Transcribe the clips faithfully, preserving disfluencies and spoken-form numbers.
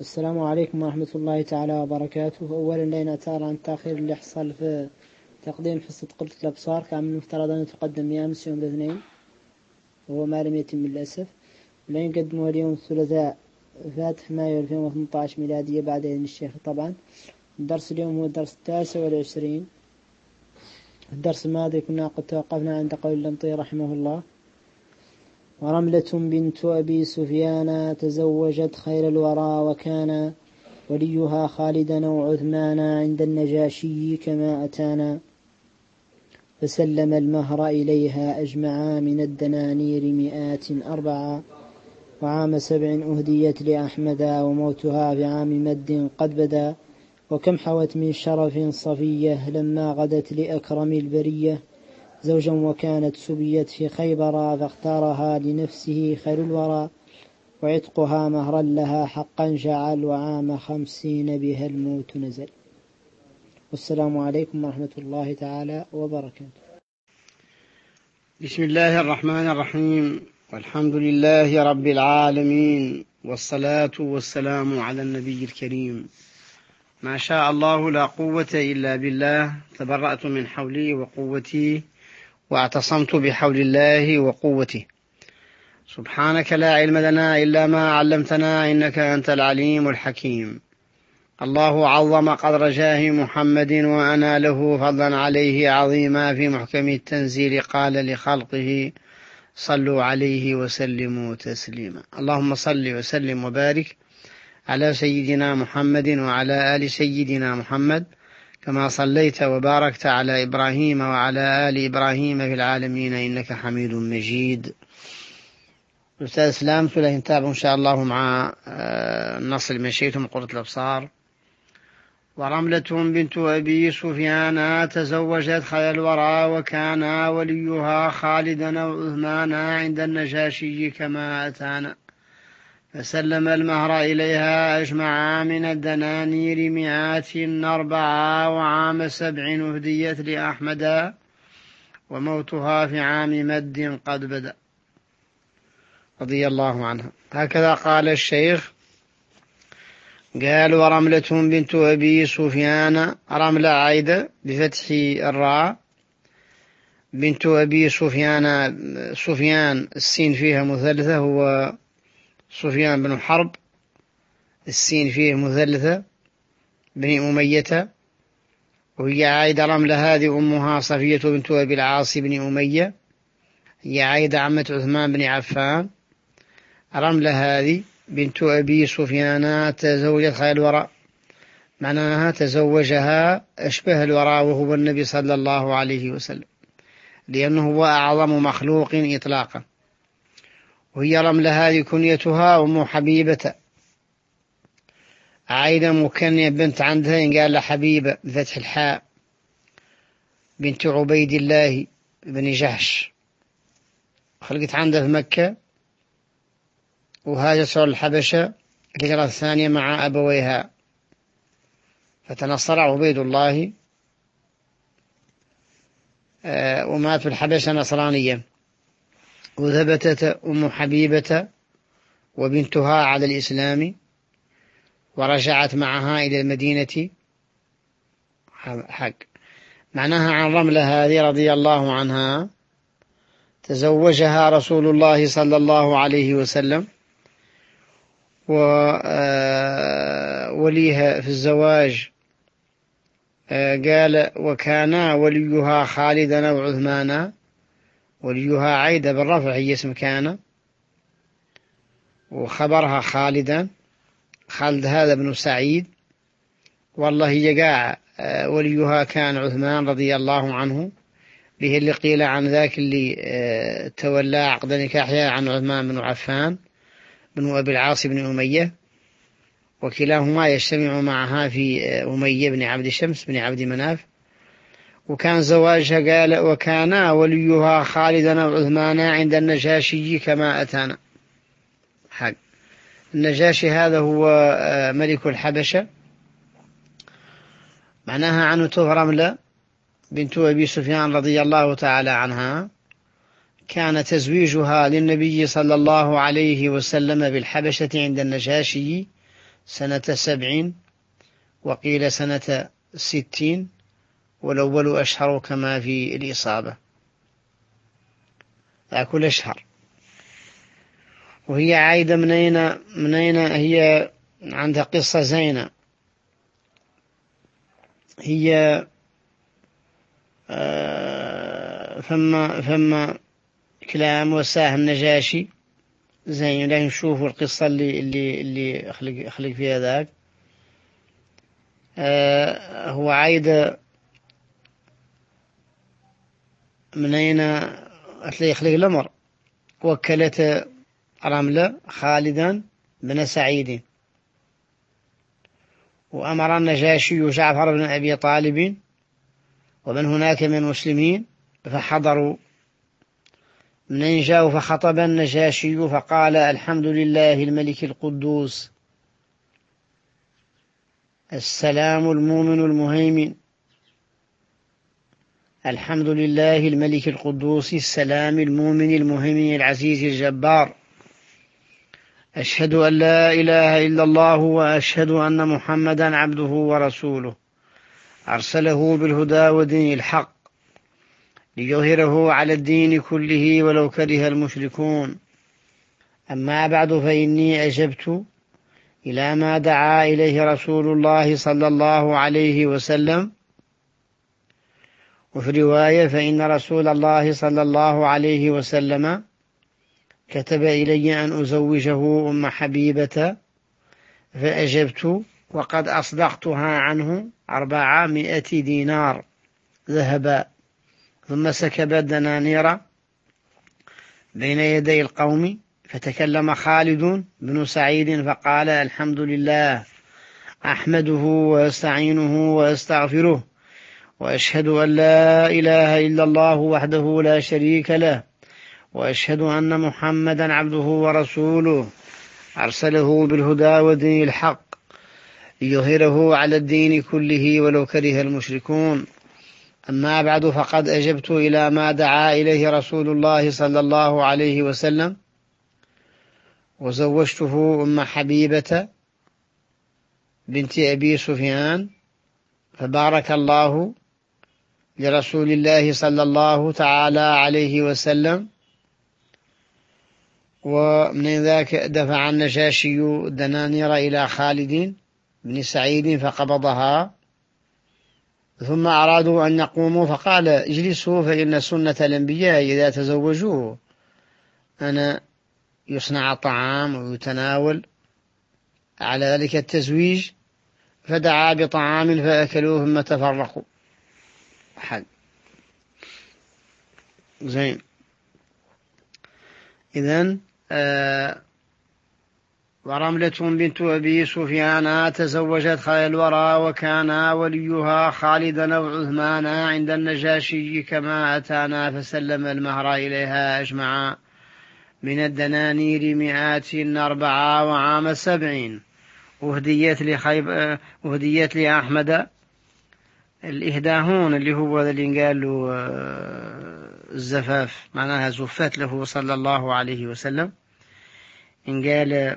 السلام عليكم ورحمة الله تعالى وبركاته. أولا لا نعتذر عن التأخير اللي حصل في تقديم حصة قلة الأبصار، كان من المفترض أن تقدم أمس يوم الاثنين وهو ما لم يتم للأسف، ولن يقدمه اليوم الثلاثاء فاتح مايو ألفين وثمانية عشر ميلادية بعد إذن الشيخ. طبعا الدرس اليوم هو الدرس التاسع والعشرين. الدرس الماضي كنا قد توقفنا عند قول اللمطي رحمه الله: ورملة بنت أبي سفيان تزوجت خير الورى، وكان وليها خالدا أو عثمانا عند النجاشي كما أتانا، فسلم المهر إليها أجمعا من الدنانير مئات أربعة، وعام سبع أهديت لأحمد، وموتها في عام مد قد بدا، وكم حوت من شرف صفية لما غدت لأكرم البرية، زوجا وكانت سبيت في خيبر، فاختارها لنفسه خير الورى، وعتقها مهرا لها حقا جعل، وعام خمسين بها الموت نزل. والسلام عليكم ورحمة الله تعالى وبركاته. بسم الله الرحمن الرحيم، والحمد لله رب العالمين، والصلاة والسلام على النبي الكريم. ما شاء الله لا قوة إلا بالله، تبرأت من حولي وقوتي واعتصمت بحول الله وقوته. سبحانك لا علم لنا إلا ما علمتنا، إنك أنت العليم الحكيم. الله عظم قدر جاه محمد، وأنا له فضلا عليه عظيما، في محكم التنزيل قال لخلقه: صلوا عليه وسلموا تسليما. اللهم صل وسلم وبارك على سيدنا محمد وعلى آل سيدنا محمد، كما صليت وباركت على إبراهيم وعلى آل إبراهيم في العالمين إنك حميد مجيد. أستاذ إسلام فله نتابع إن شاء الله مع النص اللي مشيته من قرة الأبصار. ورملة بنت أبي سفيان تزوجت خير الورى، وكان وليها خالدا وعثمانا عند النجاشي كما أتانا، فسلم المهر إليها أجمعا من الدنانير مئات أربعة، وعام سبع أهديت لأحمد، وموتها في عام مد قد بدأ، رضي الله عنها. هكذا قال الشيخ، قال: ورملة بنت أبي سفيان، رملة عايدة بفتح الراء، بنت أبي سفيان، سفيان السين فيها مثلثة، هو سفيان بن حرب، السين فيه مثلثة، بن أمية، وهي عايدة. رملة هذه أمها صفية بنت أبي العاص بن أمية، هي عايدة عمة عثمان بن عفان. رملة هذه بنت أبي سفيان تزوجت خير الورى، معناها تزوجها أشبه الورى وهو النبي صلى الله عليه وسلم، لأنه هو أعظم مخلوق إطلاقا. وهي رملة هذه كنيتها أم حبيبة، عايدة مكنية بنت عندها قال لها حبيبة بفتح الحاء، بنت عبيد الله بن جحش، خلقت عندها في مكة، وهاجت الحبشة الهجرة الثانية مع أبويها، فتنصر عبيد الله ومات في الحبشة نصرانيا، وثبتت أم حبيبة وبنتها على الإسلام، ورجعت معها إلى المدينة. حق معناها عن رملة هذه رضي الله عنها، تزوجها رسول الله صلى الله عليه وسلم، ووليها في الزواج قال: وكان وليها خالدا وعثمانا. وليها عايدة بالرفع، هي اسم كان، وخبرها خالدا. خالد هذا بن سعيد، والله يقع وليها كان عثمان رضي الله عنه، به اللي قيل عن ذاك اللي تولى عقد نكاحها عن عثمان بن عفان بن أبي العاص بن أمية، وكلاهما يجتمع معها في أمية بن عبد شمس بن عبد مناف. وكان زواجها قال: وكان وليها خالدا وعثمانا عند النجاشي كما أتانا. حق النجاشي هذا هو ملك الحبشة، معناها عنه رملة بنت أبي سفيان رضي الله تعالى عنها، كان تزويجها للنبي صلى الله عليه وسلم بالحبشة عند النجاشي سنة سبعين، وقيل سنة ستين، والأول أشهر كما في الإصابة، أكل أشهر. وهي عايدة من أين من أين هي عندها قصة زينة. هي ثم ثم كلام وساه النجاشي زين. لا نشوفوا القصة اللي اللي اللي أخلق أخلق فيها ذاك. هو عايدة من أين أتلي يخلق الأمر. وكلت رملة خالدا بن سعيد، وأمر النجاشي جعفر بن أبي طالب ومن هناك من المسلمين فحضروا. من جاءوا فخطب النجاشي فقال: الحمد لله الملك القدوس السلام المؤمن المهيمن، الحمد لله الملك القدوس السلام المؤمن المهيمن العزيز الجبار، أشهد أن لا إله إلا الله وأشهد أن محمدا عبده ورسوله أرسله بالهدى ودين الحق ليظهره على الدين كله ولو كره المشركون. أما بعد، فإني أجبت إلى ما دعا إليه رسول الله صلى الله عليه وسلم. وفي رواية: فإن رسول الله صلى الله عليه وسلم كتب إلي أن أزوجه أم حبيبة، فأجبت، وقد أصدقتها عنه أربعمائة دينار ذهبا. ثم سكب الدنانير بين يدي القوم، فتكلم خالد بن سعيد فقال: الحمد لله أحمده وأستعينه وأستغفره، وأشهد أن لا إله إلا الله وحده لا شريك له، وأشهد أن محمدا عبده ورسوله أرسله بالهدى ودين الحق ليظهره على الدين كله ولو كره المشركون. أما بعد، فقد أجبت إلى ما دعا إليه رسول الله صلى الله عليه وسلم، وزوجته أم حبيبة بنت أبي سفيان، فبارك الله لرسول الله صلى الله تعالى عليه وسلم. ومن ذاك دفع النجاشي الدنانير إلى خالد بن سعيد فقبضها. ثم أرادوا أن يقوموا فقال: اجلسوا، فإن سنة الأنبياء إذا تزوجوه أن يصنع طعام ويتناول على ذلك التزويج. فدعا بطعام فأكلوه ثم تفرقوا. حد زين. إذن آه ورملة بنت أبي سفيان تزوجت خير الورى، وكان وليها خالدا أو عثمان عند النجاشي كما أتانا، فسلم المهر إليها أجمع من الدنانير مئات أربعة وعام سبعين. وهديت لخيب وهديت لأحمد الإهداهون اللي هو اللي قال له الزفاف، معناها زفت له صلى الله عليه وسلم. إن قال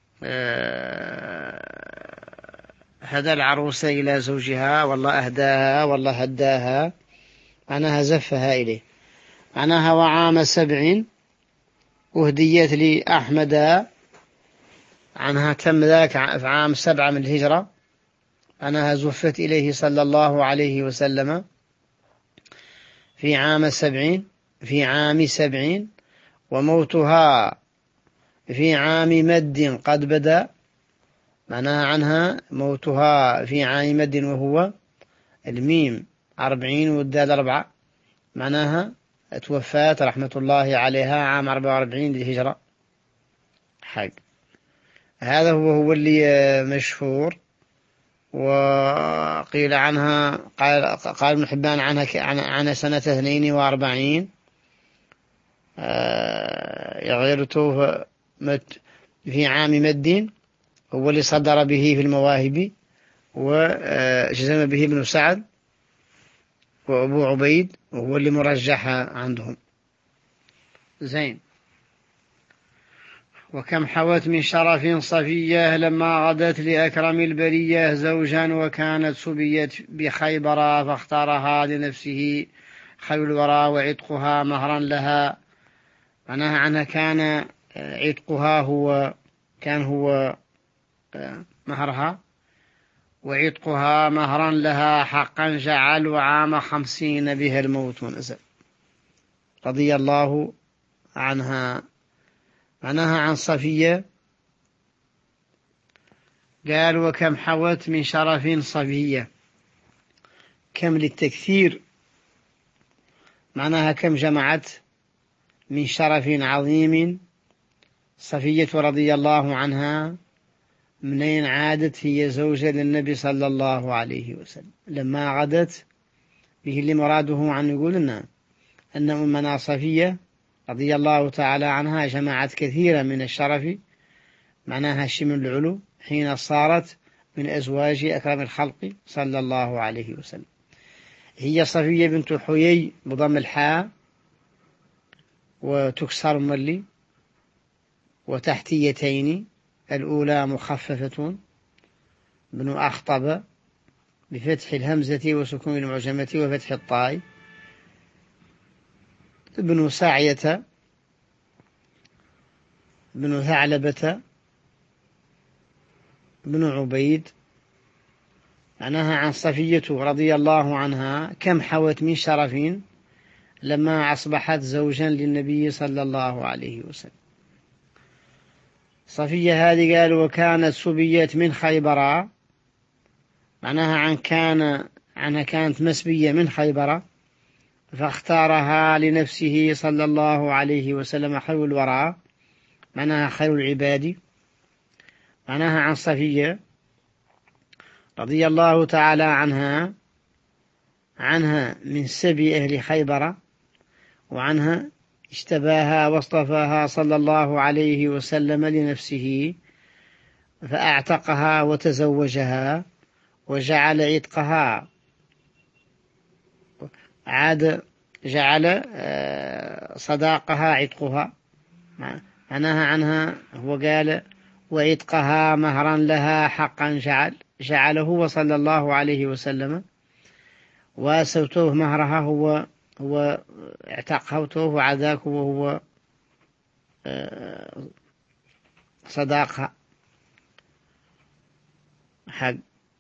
هدى العروسة إلى زوجها، والله أهداها، والله هداها، معناها زفها إليه. معناها وعام سبعين وهديت لأحمد عنها تم ذاك في عام سبعة من الهجرة، أنها زفت إليه صلى الله عليه وسلم في عام سبعين في عام سبعين وموتها في عام مد قد بدأ. معناها عنها موتها في عام مد، وهو الميم أربعين والدال أربعة، معناها توفات رحمة الله عليها عام أربعة وأربعين للهجرة. حق هذا هو هو اللي مشهور. وقيل عنها قال قال ابن حبان عنها عن سنة اثنين وأربعين يغيرته في عام مد، هو اللي صدر به في المواهب، وجزم به ابن سعد وأبو عبيد، وهو اللي مرجح عندهم. زين. وكم حوت من شرف صفية لما غدت لأكرم البرية زوجا وكانت سبيت بخيبرا فاختارها لنفسه خير الورى وعتقها مهرا لها. معناها عنها كان عتقها هو كان هو مهرها وعتقها مهرا لها حقا جعل وعام خمسين بها الموت نزل رضي الله عنها. معناها عن صفية قال وكم حوت من شرف صفية، كم للتكثير، معناها كم جمعت من شرف عظيم صفية رضي الله عنها. منين عادت هي زوجة للنبي صلى الله عليه وسلم لما غدت به اللي مراده عن يقول لنا أن أمنا صفية رضي الله تعالى عنها جمعت كثيرا من الشرف، معناها الشمل العلو حين صارت من أزواج أكرم الخلق صلى الله عليه وسلم. هي صفية بنت حيي بضم الحاء وتكسر ملي وتحتيتين، الأولى مخففة بن أخطب بفتح الهمزة وسكون المعجمة وفتح الطاء، بن ساعية بن ثعلبة بن عبيد. معناها عن صفية رضي الله عنها كم حوت من شرف لما أصبحت زوجا للنبي صلى الله عليه وسلم. صفية هذه قال وكانت سبيت من خيبر، معناها عن كان عنها كانت مسبية من خيبر فاختارها لنفسه صلى الله عليه وسلم خير الورى، معناها خير العباد. معناها عن صفية رضي الله تعالى عنها عنها من سبي أهل خيبر، وعنها اشتباها واصطفاها صلى الله عليه وسلم لنفسه فأعتقها وتزوجها وجعل عتقها عاد جعل صداقها عتقها. معناها عنها هو قال وعتقها مهرا لها حقا جعل جعله هو صلى الله عليه وسلم وسوتوه مهرها هو هو اعتقها وتوه عذاك وهو صداقها حق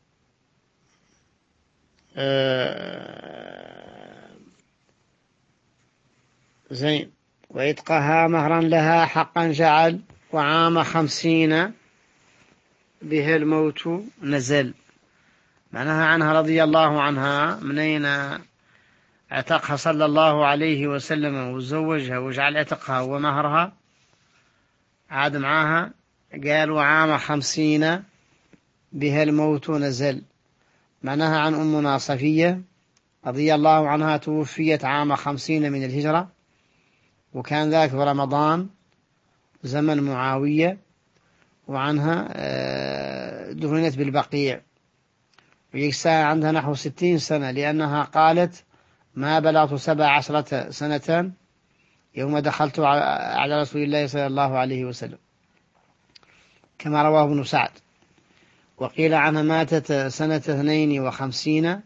زين. وعتقها مهرا لها حقا جعل وعام خمسين به الموت نزل. معناها عنها رضي الله عنها منين اعتقها صلى الله عليه وسلم وزوجها وجعل عتقها ومهرها عاد معاها قال وعام خمسين بها الموت نزل. معناها عن أمنا صفية رضي الله عنها توفيت عام خمسين من الهجرة، وكان ذاك في رمضان زمن معاوية، وعنها دفنت بالبقيع ويكسى عندها نحو ستين سنة، لأنها قالت ما بلغت سبع عشرة سنة يوم دخلت على رسول الله صلى الله عليه وسلم كما رواه ابن سعد. وقيل عنها ماتت سنة اثنين وخمسين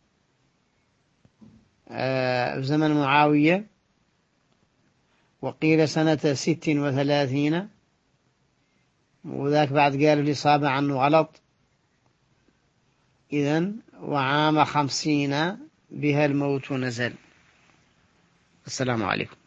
في زمن معاوية، وقيل سنة ست وثلاثين، وذاك بعد قالوا الإصابة عنه غلط. إذن وعام خمسين بها الموت نزل. السلام عليكم.